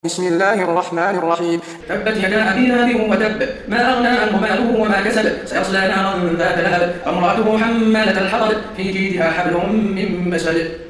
بسم الله الرحمن الرحيم. تبت يدا أبي لهب وتب، ما أغنى عنه ماله وما كسب، سيصلى نارا ذات لهب، وامرأته حمالة الحطب، في جيدها حبل من مسد.